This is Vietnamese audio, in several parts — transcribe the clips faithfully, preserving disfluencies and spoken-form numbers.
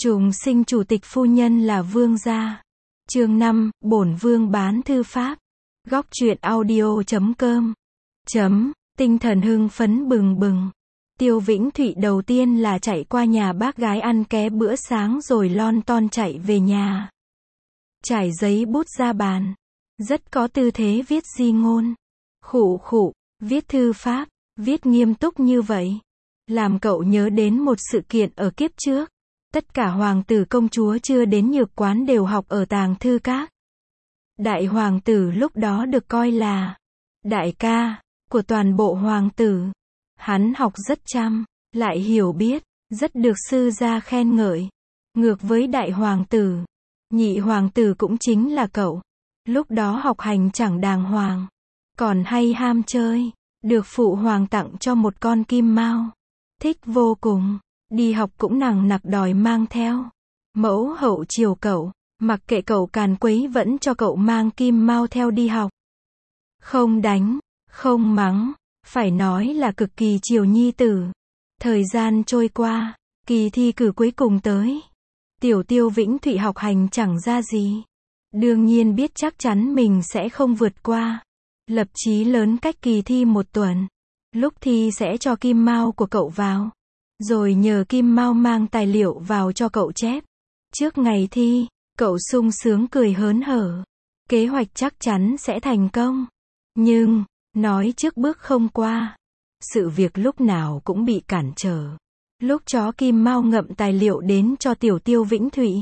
Trùng sinh chủ tịch phu nhân là vương gia. Chương năm, bổn vương bán thư pháp. Góc truyện audio chấm com. Chấm, tinh thần hưng phấn bừng bừng. Tiêu Vĩnh Thụy đầu tiên là chạy qua nhà bác gái ăn ké bữa sáng rồi lon ton chạy về nhà. Trải giấy bút ra bàn. Rất có tư thế viết di ngôn. Khụ khụ, viết thư pháp, viết nghiêm túc như vậy. Làm cậu nhớ đến một sự kiện ở kiếp trước. Tất cả hoàng tử công chúa chưa đến nhược quán đều học ở tàng thư các. Đại hoàng tử lúc đó được coi là đại ca của toàn bộ hoàng tử. Hắn học rất chăm, lại hiểu biết, rất được sư gia khen ngợi. Ngược với đại hoàng tử, nhị hoàng tử cũng chính là cậu. Lúc đó học hành chẳng đàng hoàng, còn hay ham chơi, được phụ hoàng tặng cho một con kim mao. Thích vô cùng, đi học cũng nằng nặc đòi mang theo. Mẫu hậu chiều cậu, mặc kệ cậu càn quấy vẫn cho cậu mang kim mao theo đi học. Không đánh, không mắng, phải nói là cực kỳ chiều nhi tử. Thời gian trôi qua, kỳ thi cử cuối cùng tới. Tiểu Tiêu Vĩnh Thụy học hành chẳng ra gì. Đương nhiên biết chắc chắn mình sẽ không vượt qua. Lập chí lớn cách kỳ thi một tuần. Lúc thi sẽ cho kim mao của cậu vào. Rồi nhờ kim mao mang tài liệu vào cho cậu chép. Trước ngày thi, cậu sung sướng cười hớn hở. Kế hoạch chắc chắn sẽ thành công. Nhưng, nói trước bước không qua. Sự việc lúc nào cũng bị cản trở. Lúc chó kim mao ngậm tài liệu đến cho tiểu Tiêu Vĩnh Thụy.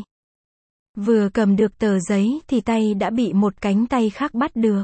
Vừa cầm được tờ giấy thì tay đã bị một cánh tay khác bắt được.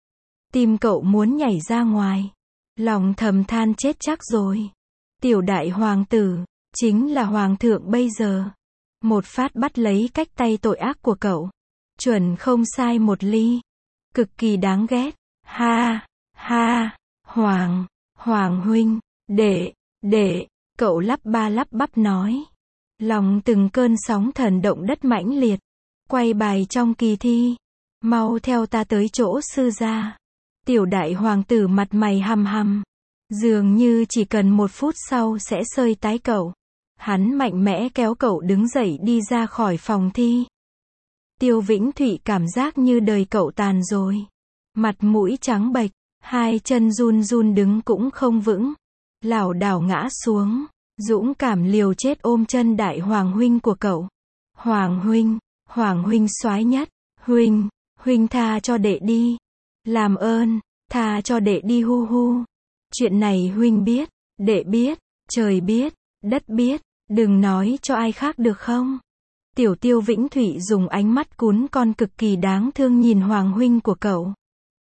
Tim cậu muốn nhảy ra ngoài. Lòng thầm than chết chắc rồi. Tiểu đại hoàng tử, chính là hoàng thượng bây giờ. Một phát bắt lấy cách tay tội ác của cậu. Chuẩn không sai một ly. Cực kỳ đáng ghét. Ha, ha, hoàng, hoàng huynh, đệ, đệ, cậu lắp ba lắp bắp nói. Lòng từng cơn sóng thần động đất mãnh liệt. Quay bài trong kỳ thi. Mau theo ta tới chỗ sư gia. Tiểu đại hoàng tử mặt mày hăm hăm. Dường như chỉ cần một phút sau sẽ sơi tái cậu. Hắn mạnh mẽ kéo cậu đứng dậy đi ra khỏi phòng thi. Tiêu Vĩnh Thụy cảm giác như đời cậu tàn rồi. Mặt mũi trắng bệch, hai chân run run đứng cũng không vững. Lảo đảo ngã xuống, dũng cảm liều chết ôm chân đại hoàng huynh của cậu. Hoàng huynh, hoàng huynh soái nhất, huynh, huynh tha cho đệ đi. Làm ơn, tha cho đệ đi hu hu. Chuyện này huynh biết, đệ biết, trời biết, đất biết, đừng nói cho ai khác được không? Tiểu Tiêu Vĩnh Thụy dùng ánh mắt cún con cực kỳ đáng thương nhìn hoàng huynh của cậu.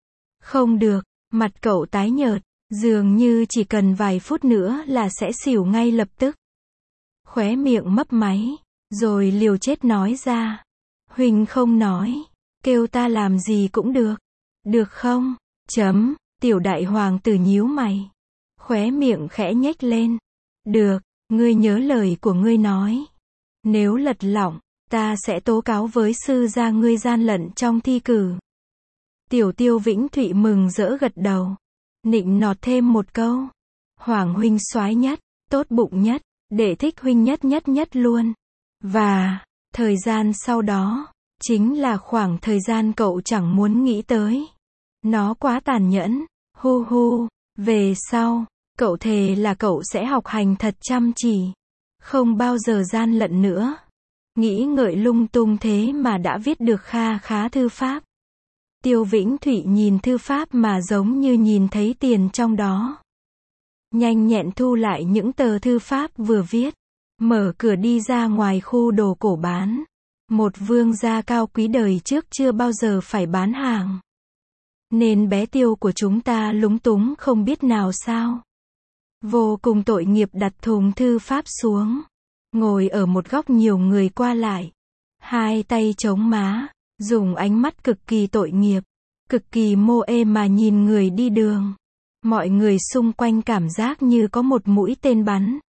Không được, mặt cậu tái nhợt, dường như chỉ cần vài phút nữa là sẽ xỉu ngay lập tức. Khóe miệng mấp máy, rồi liều chết nói ra. Huynh không nói, kêu ta làm gì cũng được. Được không? Chấm, tiểu đại hoàng tử nhíu mày. Khóe miệng khẽ nhếch lên. Được, ngươi nhớ lời của ngươi nói. Nếu lật lọng, ta sẽ tố cáo với sư gia ngươi gian lận trong thi cử. Tiểu Tiêu Vĩnh Thụy mừng rỡ gật đầu. Nịnh nọt thêm một câu. Hoàng huynh soái nhất, tốt bụng nhất, đệ thích huynh nhất nhất nhất luôn. Và, thời gian sau đó, chính là khoảng thời gian cậu chẳng muốn nghĩ tới. Nó quá tàn nhẫn, hu hu, về sau, cậu thề là cậu sẽ học hành thật chăm chỉ. Không bao giờ gian lận nữa. Nghĩ ngợi lung tung thế mà đã viết được kha khá thư pháp. Tiêu Vĩnh Thụy nhìn thư pháp mà giống như nhìn thấy tiền trong đó. Nhanh nhẹn thu lại những tờ thư pháp vừa viết. Mở cửa đi ra ngoài khu đồ cổ bán. Một vương gia cao quý đời trước chưa bao giờ phải bán hàng. Nên bé Tiêu của chúng ta lúng túng không biết nào sao. Vô cùng tội nghiệp đặt thùng thư pháp xuống. Ngồi ở một góc nhiều người qua lại. Hai tay chống má. Dùng ánh mắt cực kỳ tội nghiệp. Cực kỳ mô ê mà nhìn người đi đường. Mọi người xung quanh cảm giác như có một mũi tên bắn.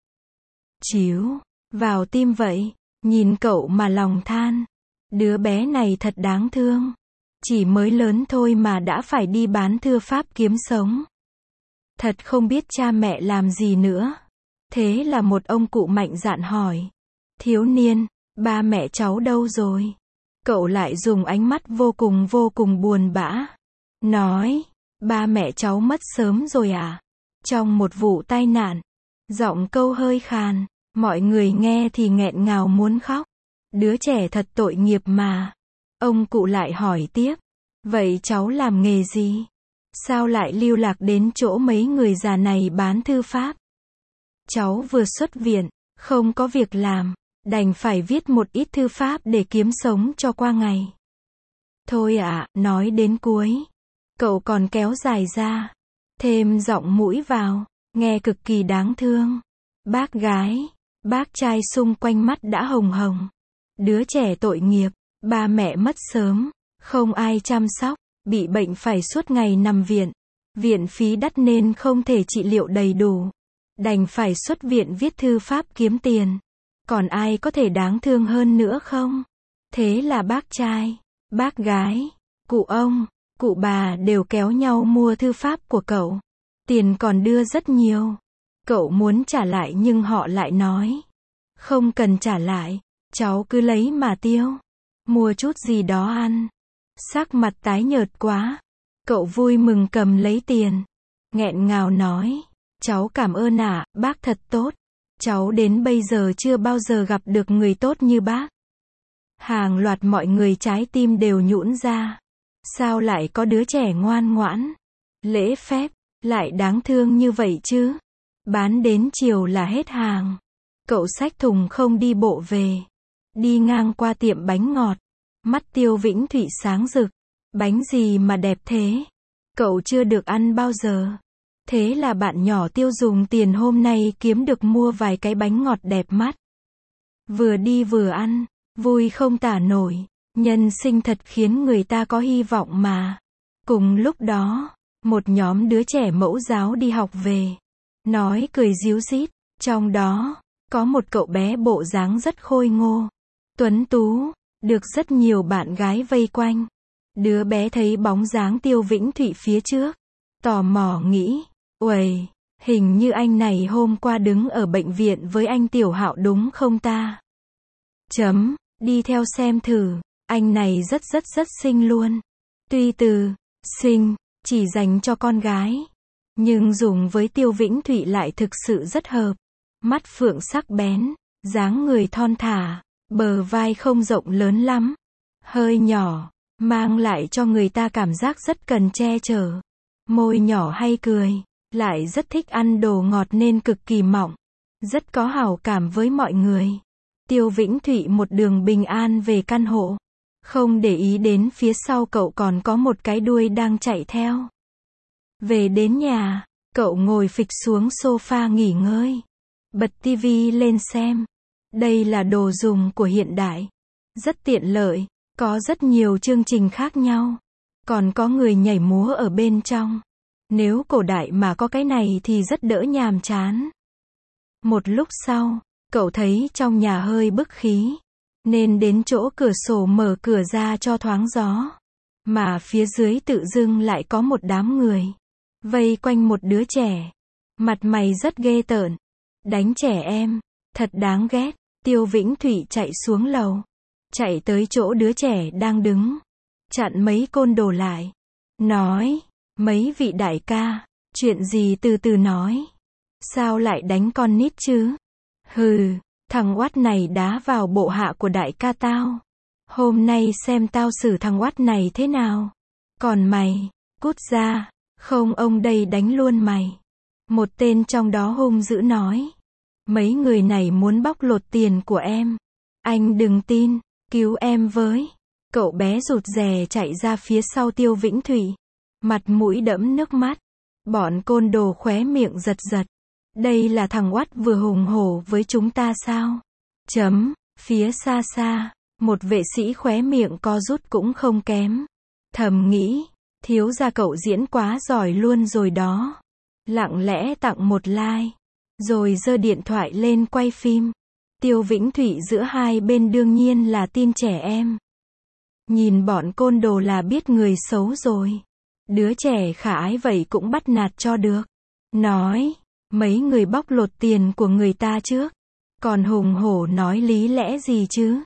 Chíu, vào tim vậy. Nhìn cậu mà lòng than. Đứa bé này thật đáng thương. Chỉ mới lớn thôi mà đã phải đi bán thư pháp kiếm sống. Thật không biết cha mẹ làm gì nữa. Thế là một ông cụ mạnh dạn hỏi. Thiếu niên, ba mẹ cháu đâu rồi? Cậu lại dùng ánh mắt vô cùng vô cùng buồn bã. Nói, ba mẹ cháu mất sớm rồi à? Trong một vụ tai nạn. Giọng câu hơi khàn, mọi người nghe thì nghẹn ngào muốn khóc. Đứa trẻ thật tội nghiệp mà. Ông cụ lại hỏi tiếp, vậy cháu làm nghề gì? Sao lại lưu lạc đến chỗ mấy người già này bán thư pháp? Cháu vừa xuất viện, không có việc làm, đành phải viết một ít thư pháp để kiếm sống cho qua ngày. Thôi ạ, à, nói đến cuối, cậu còn kéo dài ra, thêm giọng mũi vào, nghe cực kỳ đáng thương. Bác gái, bác trai xung quanh mắt đã hồng hồng. Đứa trẻ tội nghiệp, ba mẹ mất sớm, không ai chăm sóc, bị bệnh phải suốt ngày nằm viện. Viện phí đắt nên không thể trị liệu đầy đủ. Đành phải xuất viện viết thư pháp kiếm tiền. Còn ai có thể đáng thương hơn nữa không? Thế là bác trai, bác gái, cụ ông, cụ bà đều kéo nhau mua thư pháp của cậu. Tiền còn đưa rất nhiều. Cậu muốn trả lại nhưng họ lại nói, không cần trả lại, cháu cứ lấy mà tiêu. Mua chút gì đó ăn. Sắc mặt tái nhợt quá. Cậu vui mừng cầm lấy tiền. Nghẹn ngào nói, cháu cảm ơn ạ, à, bác thật tốt. Cháu đến bây giờ chưa bao giờ gặp được người tốt như bác. Hàng loạt mọi người trái tim đều nhũn ra. Sao lại có đứa trẻ ngoan ngoãn, lễ phép, lại đáng thương như vậy chứ? Bán đến chiều là hết hàng. Cậu xách thùng không đi bộ về. Đi ngang qua tiệm bánh ngọt. Mắt Tiêu Vĩnh Thụy sáng rực. Bánh gì mà đẹp thế? Cậu chưa được ăn bao giờ. Thế là bạn nhỏ Tiêu dùng tiền hôm nay kiếm được mua vài cái bánh ngọt đẹp mắt. Vừa đi vừa ăn, vui không tả nổi. Nhân sinh thật khiến người ta có hy vọng mà. Cùng lúc đó, một nhóm đứa trẻ mẫu giáo đi học về. Nói cười ríu rít. Trong đó, có một cậu bé bộ dáng rất khôi ngô, tuấn tú, được rất nhiều bạn gái vây quanh. Đứa bé thấy bóng dáng Tiêu Vĩnh Thụy phía trước. Tò mò nghĩ, uầy, hình như anh này hôm qua đứng ở bệnh viện với anh Tiểu Hạo đúng không ta? Chấm, đi theo xem thử, anh này rất rất rất xinh luôn. Tuy từ, xinh, chỉ dành cho con gái. Nhưng dùng với Tiêu Vĩnh Thụy lại thực sự rất hợp. Mắt phượng sắc bén, dáng người thon thả, bờ vai không rộng lớn lắm, hơi nhỏ, mang lại cho người ta cảm giác rất cần che chở. Môi nhỏ hay cười, lại rất thích ăn đồ ngọt nên cực kỳ mọng, rất có hảo cảm với mọi người. Tiêu Vĩnh Thụy một đường bình an về căn hộ, không để ý đến phía sau cậu còn có một cái đuôi đang chạy theo. Về đến nhà, cậu ngồi phịch xuống sofa nghỉ ngơi. Bật tivi lên xem. Đây là đồ dùng của hiện đại. Rất tiện lợi, có rất nhiều chương trình khác nhau. Còn có người nhảy múa ở bên trong. Nếu cổ đại mà có cái này thì rất đỡ nhàm chán. Một lúc sau, cậu thấy trong nhà hơi bức khí. Nên đến chỗ cửa sổ mở cửa ra cho thoáng gió. Mà phía dưới tự dưng lại có một đám người. Vây quanh một đứa trẻ. Mặt mày rất ghê tởn. Đánh trẻ em. Thật đáng ghét. Tiêu Vĩnh Thụy chạy xuống lầu. Chạy tới chỗ đứa trẻ đang đứng. Chặn mấy côn đồ lại. Nói. Mấy vị đại ca. Chuyện gì từ từ nói. Sao lại đánh con nít chứ? Hừ. Thằng oát này đá vào bộ hạ của đại ca tao. Hôm nay xem tao xử thằng oát này thế nào. Còn mày. Cút ra. Không ông đây đánh luôn mày. Một tên trong đó hung dữ nói. Mấy người này muốn bóc lột tiền của em. Anh đừng tin. Cứu em với. Cậu bé rụt rè chạy ra phía sau Tiêu Vĩnh Thụy. Mặt mũi đẫm nước mắt. Bọn côn đồ khóe miệng giật giật. Đây là thằng oát vừa hùng hổ với chúng ta sao? Chấm. Phía xa xa. Một vệ sĩ khóe miệng co rút cũng không kém. Thầm nghĩ. Thiếu gia cậu diễn quá giỏi luôn rồi đó. Lặng lẽ tặng một like. Rồi giơ điện thoại lên quay phim. Tiêu Vĩnh Thụy giữa hai bên đương nhiên là tin trẻ em. Nhìn bọn côn đồ là biết người xấu rồi. Đứa trẻ khả ái vậy cũng bắt nạt cho được. Nói. Mấy người bóc lột tiền của người ta trước. Còn hùng hổ nói lý lẽ gì chứ?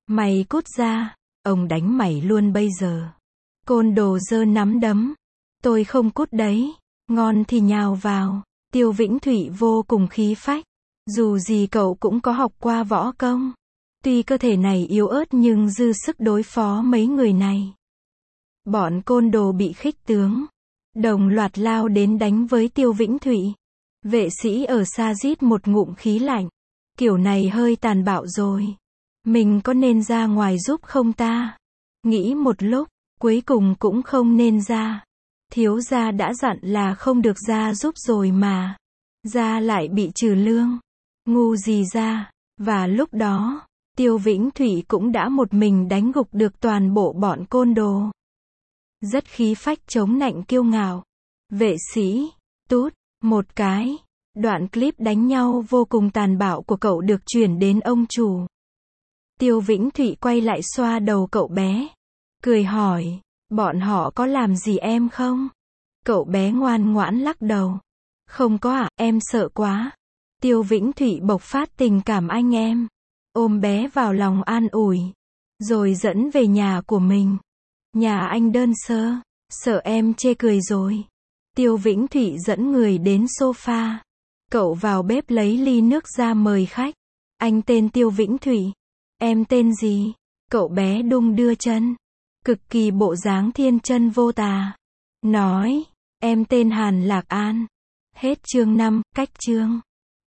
Mày cút ra, ông đánh mày luôn bây giờ. Côn đồ giơ nắm đấm. Tôi không cút đấy. Ngon thì nhào vào. Tiêu Vĩnh Thụy vô cùng khí phách. Dù gì cậu cũng có học qua võ công. Tuy cơ thể này yếu ớt nhưng dư sức đối phó mấy người này. Bọn côn đồ bị khích tướng. Đồng loạt lao đến đánh với Tiêu Vĩnh Thụy. Vệ sĩ ở xa rít một ngụm khí lạnh. Kiểu này hơi tàn bạo rồi. Mình có nên ra ngoài giúp không ta? Nghĩ một lúc, cuối cùng cũng không nên ra. Thiếu gia đã dặn là không được ra giúp rồi mà. Ra lại bị trừ lương. Ngu gì ra. Và lúc đó, Tiêu Vĩnh Thụy cũng đã một mình đánh gục được toàn bộ bọn côn đồ. Rất khí phách chống nạnh kiêu ngạo. Vệ sĩ, tút, một cái. Đoạn clip đánh nhau vô cùng tàn bạo của cậu được chuyển đến ông chủ. Tiêu Vĩnh Thụy quay lại xoa đầu cậu bé. Cười hỏi, bọn họ có làm gì em không? Cậu bé ngoan ngoãn lắc đầu. Không có à, em sợ quá. Tiêu Vĩnh Thụy bộc phát tình cảm anh em. Ôm bé vào lòng an ủi. Rồi dẫn về nhà của mình. Nhà anh đơn sơ. Sợ em chê cười rồi. Tiêu Vĩnh Thụy dẫn người đến sofa. Cậu vào bếp lấy ly nước ra mời khách. Anh tên Tiêu Vĩnh Thụy. Em tên gì? Cậu bé đung đưa chân. Cực kỳ bộ dáng thiên chân vô tà. Nói, em tên Hàn Lạc An. Hết chương năm, cách chương.